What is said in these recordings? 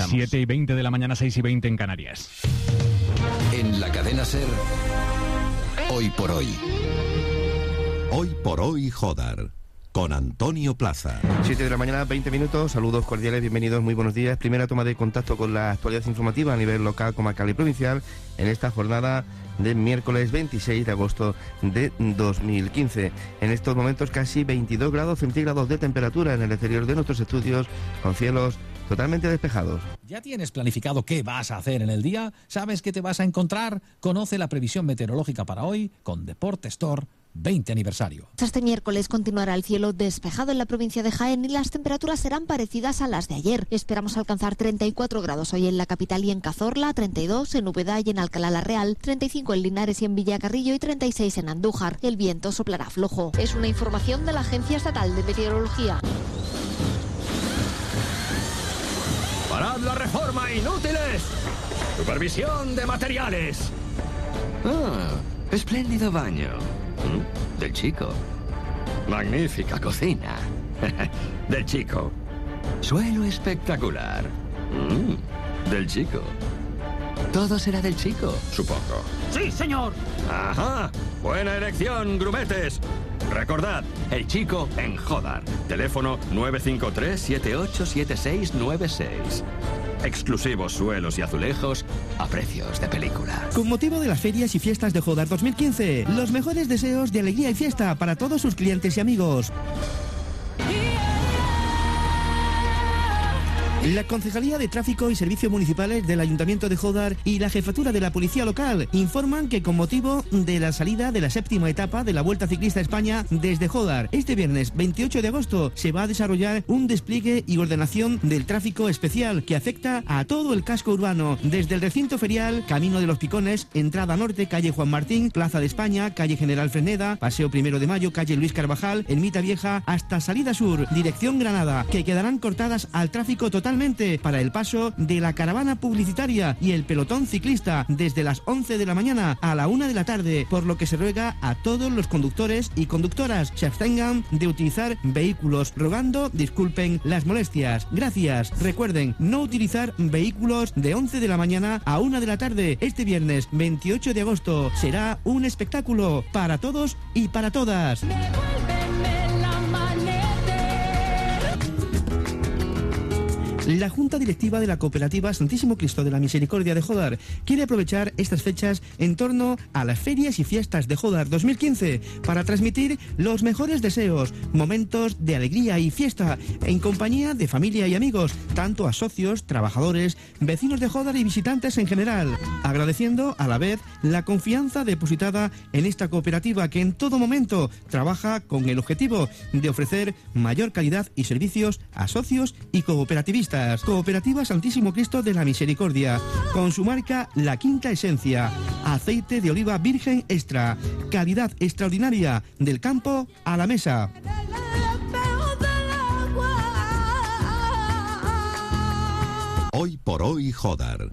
Comenzamos. 7:20 de la mañana, 6:20 en Canarias. En la cadena SER, Hoy por Hoy. Hoy por Hoy, Jodar. Con Antonio Plaza. 7 de la mañana, 20 minutos. Saludos cordiales, bienvenidos, muy buenos días. Primera toma de contacto con la actualidad informativa a nivel local, comarcal y provincial en esta jornada de miércoles 26 de agosto de 2015. En estos momentos casi 22 grados centígrados de temperatura en el exterior de nuestros estudios, con cielos totalmente despejados. ¿Ya tienes planificado qué vas a hacer en el día? ¿Sabes qué te vas a encontrar? Conoce la previsión meteorológica para hoy con Deport Store 20 aniversario. Este miércoles continuará el cielo despejado en la provincia de Jaén y las temperaturas serán parecidas a las de ayer. Esperamos alcanzar 34 grados hoy en la capital y en Cazorla, 32 en Úbeda y en Alcalá la Real, 35 en Linares y en Villacarrillo y 36 en Andújar. El viento soplará flojo. Es una información de la Agencia Estatal de Meteorología. ¡Parad la reforma, inútiles! Supervisión de materiales. Espléndido baño. Del chico. Magnífica cocina. Del chico. Suelo espectacular. Del chico. Todo será del chico, supongo. ¡Sí, señor! ¡Ajá! Buena elección, grumetes. Recordad, el chico en Jodar. Teléfono 953-787696. Exclusivos suelos y azulejos a precios de película. Con motivo de las ferias y fiestas de Jodar 2015, los mejores deseos de alegría y fiesta para todos sus clientes y amigos. La Concejalía de Tráfico y Servicios Municipales del Ayuntamiento de Jodar y la Jefatura de la Policía Local informan que con motivo de la salida de la 7ª etapa de la Vuelta Ciclista a España desde Jodar, este viernes 28 de agosto se va a desarrollar un despliegue y ordenación del tráfico especial que afecta a todo el casco urbano, desde el recinto ferial, Camino de los Picones, entrada norte, calle Juan Martín, Plaza de España, calle General Fresneda, Paseo 1 de Mayo, calle Luis Carvajal, Ermita Vieja, hasta salida sur, dirección Granada, que quedarán cortadas al tráfico totalmente para el paso de la caravana publicitaria y el pelotón ciclista desde las 11 de la mañana a la 1 de la tarde, por lo que se ruega a todos los conductores y conductoras se abstengan de utilizar vehículos, rogando disculpen las molestias. Gracias. Recuerden, no utilizar vehículos de 11 de la mañana a 1 de la tarde. Este viernes 28 de agosto será un espectáculo para todos y para todas. La Junta Directiva de la Cooperativa Santísimo Cristo de la Misericordia de Jodar quiere aprovechar estas fechas en torno a las ferias y fiestas de Jodar 2015 para transmitir los mejores deseos, momentos de alegría y fiesta en compañía de familia y amigos, tanto a socios, trabajadores, vecinos de Jodar y visitantes en general, agradeciendo a la vez la confianza depositada en esta cooperativa que en todo momento trabaja con el objetivo de ofrecer mayor calidad y servicios a socios y cooperativistas. Cooperativa Santísimo Cristo de la Misericordia, con su marca La Quinta Esencia, aceite de oliva virgen extra, calidad extraordinaria del campo a la mesa. Hoy por Hoy, Jodar.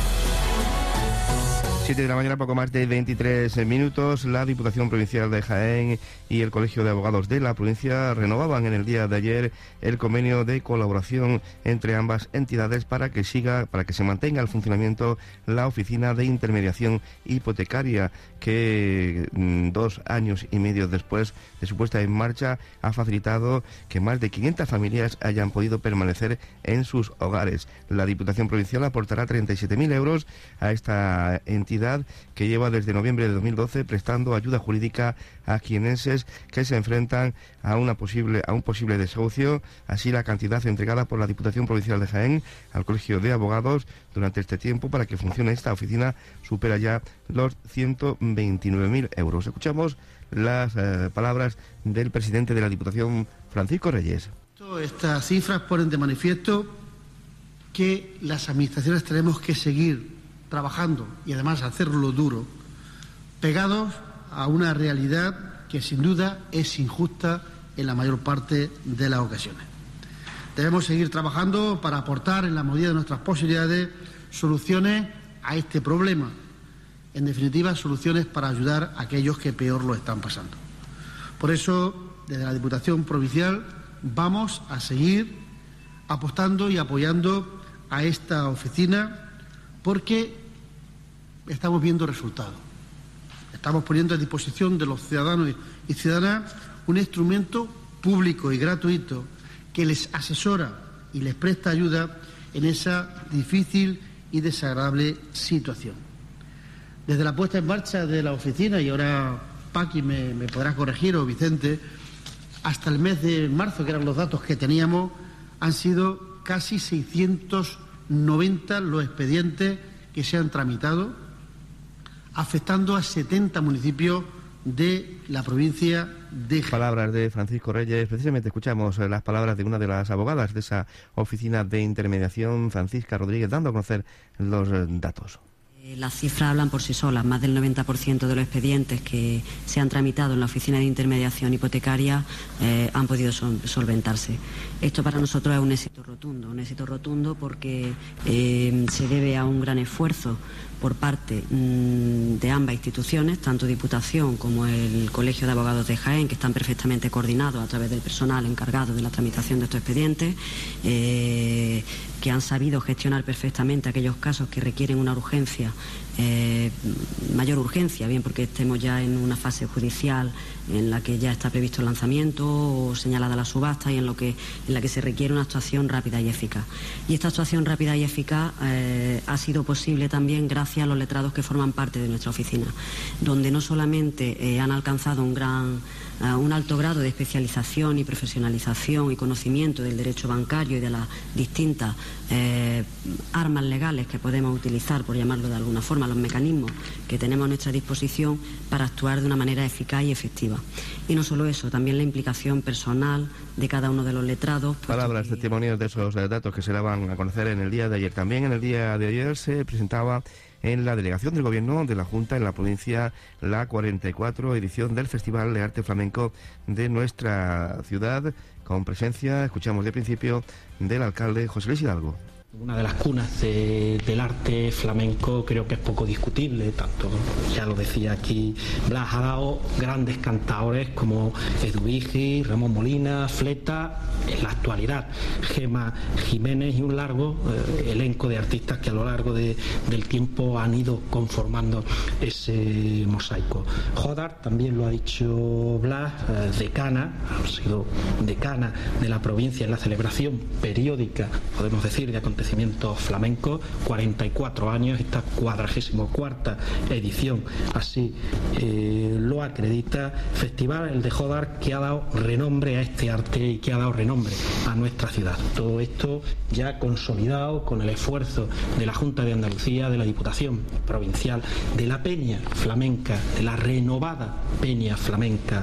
7 de la mañana, poco más de 23 minutos. La Diputación Provincial de Jaén y el Colegio de Abogados de la provincia renovaban en el día de ayer el convenio de colaboración entre ambas entidades para que se mantenga el funcionamiento la oficina de intermediación hipotecaria que 2 años y medio después de su puesta en marcha ha facilitado que más de 500 familias hayan podido permanecer en sus hogares. La Diputación Provincial aportará 37.000 euros a esta entidad que lleva desde noviembre de 2012 prestando ayuda jurídica a jienenses que se enfrentan a un posible desahucio. Así, la cantidad entregada por la Diputación Provincial de Jaén al Colegio de Abogados durante este tiempo para que funcione esta oficina supera ya los 129.000 euros. Escuchamos las palabras del presidente de la Diputación, Francisco Reyes. Estas cifras ponen de manifiesto que las administraciones tenemos que seguir trabajando y además hacerlo duro, pegados a una realidad que sin duda es injusta en la mayor parte de las ocasiones. Debemos seguir trabajando para aportar en la medida de nuestras posibilidades soluciones a este problema, en definitiva soluciones para ayudar a aquellos que peor lo están pasando. Por eso, desde la Diputación Provincial vamos a seguir apostando y apoyando a esta oficina porque estamos viendo resultados. Estamos poniendo a disposición de los ciudadanos y ciudadanas un instrumento público y gratuito que les asesora y les presta ayuda en esa difícil y desagradable situación. Desde la puesta en marcha de la oficina, y ahora Paqui me podrá corregir, o Vicente, hasta el mes de marzo, que eran los datos que teníamos, han sido casi 690 los expedientes que se han tramitado, afectando a 70 municipios de la provincia de Jaén. Palabras de Francisco Reyes. Precisamente escuchamos las palabras de una de las abogadas de esa oficina de intermediación, Francisca Rodríguez, dando a conocer los datos. Las cifras hablan por sí solas. Más del 90% de los expedientes que se han tramitado en la oficina de intermediación hipotecaria han podido solventarse. Esto para nosotros es un éxito rotundo porque se debe a un gran esfuerzo por parte de ambas instituciones, tanto Diputación como el Colegio de Abogados de Jaén, que están perfectamente coordinados a través del personal encargado de la tramitación de estos expedientes, que han sabido gestionar perfectamente aquellos casos que requieren una urgencia, mayor urgencia, bien porque estemos ya en una fase judicial en la que ya está previsto el lanzamiento o señalada la subasta, y en la que se requiere una actuación rápida y eficaz. Y esta actuación rápida y eficaz ha sido posible también gracias a los letrados que forman parte de nuestra oficina, donde no solamente han alcanzado un alto grado de especialización y profesionalización y conocimiento del derecho bancario y de las distintas armas legales que podemos utilizar, por llamarlo de alguna forma, los mecanismos que tenemos a nuestra disposición para actuar de una manera eficaz y efectiva. Y no solo eso, también la implicación personal de cada uno de los letrados. Palabras, testimonios de esos datos que se daban a conocer en el día de ayer. También en el día de ayer se presentaba en la delegación del Gobierno de la Junta en la provincia la 44 edición del Festival de Arte Flamenco de nuestra ciudad, con presencia, escuchamos de principio, del alcalde José Luis Hidalgo. Una de las cunas del arte flamenco, creo que es poco discutible, tanto, ya lo decía aquí Blas, ha dado grandes cantadores como Eduvigi, Ramón Molina, Fleta, en la actualidad Gema Jiménez, y un largo elenco de artistas que a lo largo del tiempo han ido conformando ese mosaico. Jodar, también lo ha dicho Blas, decana, ha sido decana de la provincia en la celebración periódica, podemos decir, de acontecimientos flamencos, 44 años, esta 44ª edición, así lo acredita. Festival, el de Jodar, que ha dado renombre a este arte y que ha dado renombre a nuestra ciudad. Todo esto ya consolidado con el esfuerzo de la Junta de Andalucía, de la Diputación Provincial, de la Peña Flamenca, de la renovada Peña Flamenca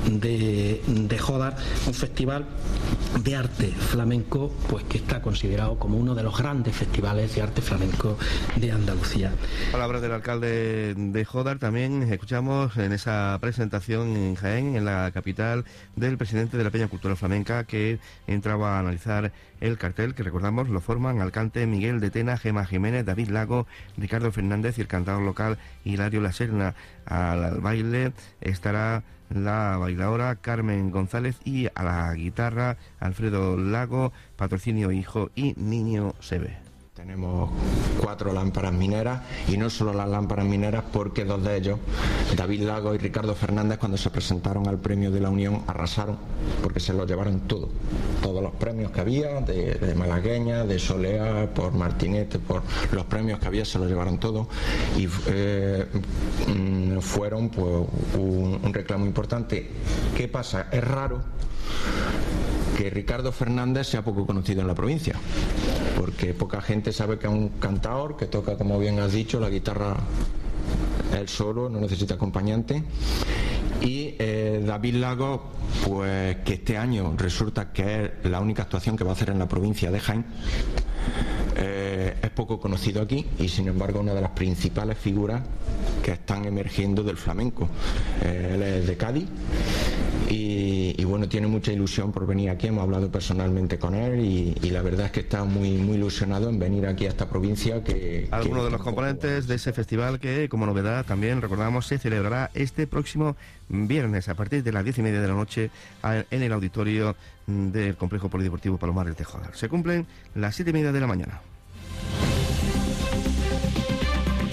de Jodar, un festival de arte flamenco pues que está considerado como uno de los grandes festivales de arte flamenco de Andalucía. Palabras del alcalde de Jodar. También escuchamos en esa presentación en Jaén, en la capital, del presidente de la Peña Cultural Flamenca, que entraba a analizar el cartel, que recordamos lo forman Alcante, Miguel de Tena, Gema Jiménez, David Lago, Ricardo Fernández y el cantador local Hilario La Serna. Al baile estará la bailadora Carmen González y a la guitarra Alfredo Lago, patrocinio Hijo y Niño Sebe. Tenemos 4 lámparas mineras, y no solo las lámparas mineras, porque 2 de ellos, David Lago y Ricardo Fernández, cuando se presentaron al premio de la Unión, arrasaron, porque se lo llevaron todos los premios que había, de malagueña, de Soleá, por Martinete, por los premios que había, se los llevaron todos, y fueron pues un reclamo importante. ¿Qué pasa? Es raro que Ricardo Fernández sea poco conocido en la provincia, porque poca gente sabe que es un cantador que toca, como bien has dicho, la guitarra él solo, no necesita acompañante. Y David Lago, pues que este año resulta que es la única actuación que va a hacer en la provincia de Jaén, es poco conocido aquí, y sin embargo una de las principales figuras que están emergiendo del flamenco. Él es de Cádiz y bueno, tiene mucha ilusión por venir aquí. Hemos hablado personalmente con él y la verdad es que está muy ilusionado en venir aquí a esta provincia. Algunos de los componentes de ese festival que, como novedad, también recordamos, se celebrará este próximo viernes a partir de las 10:30 de la noche en el auditorio del Complejo Polideportivo Palomares de Jodar. Se cumplen las 7:30 de la mañana.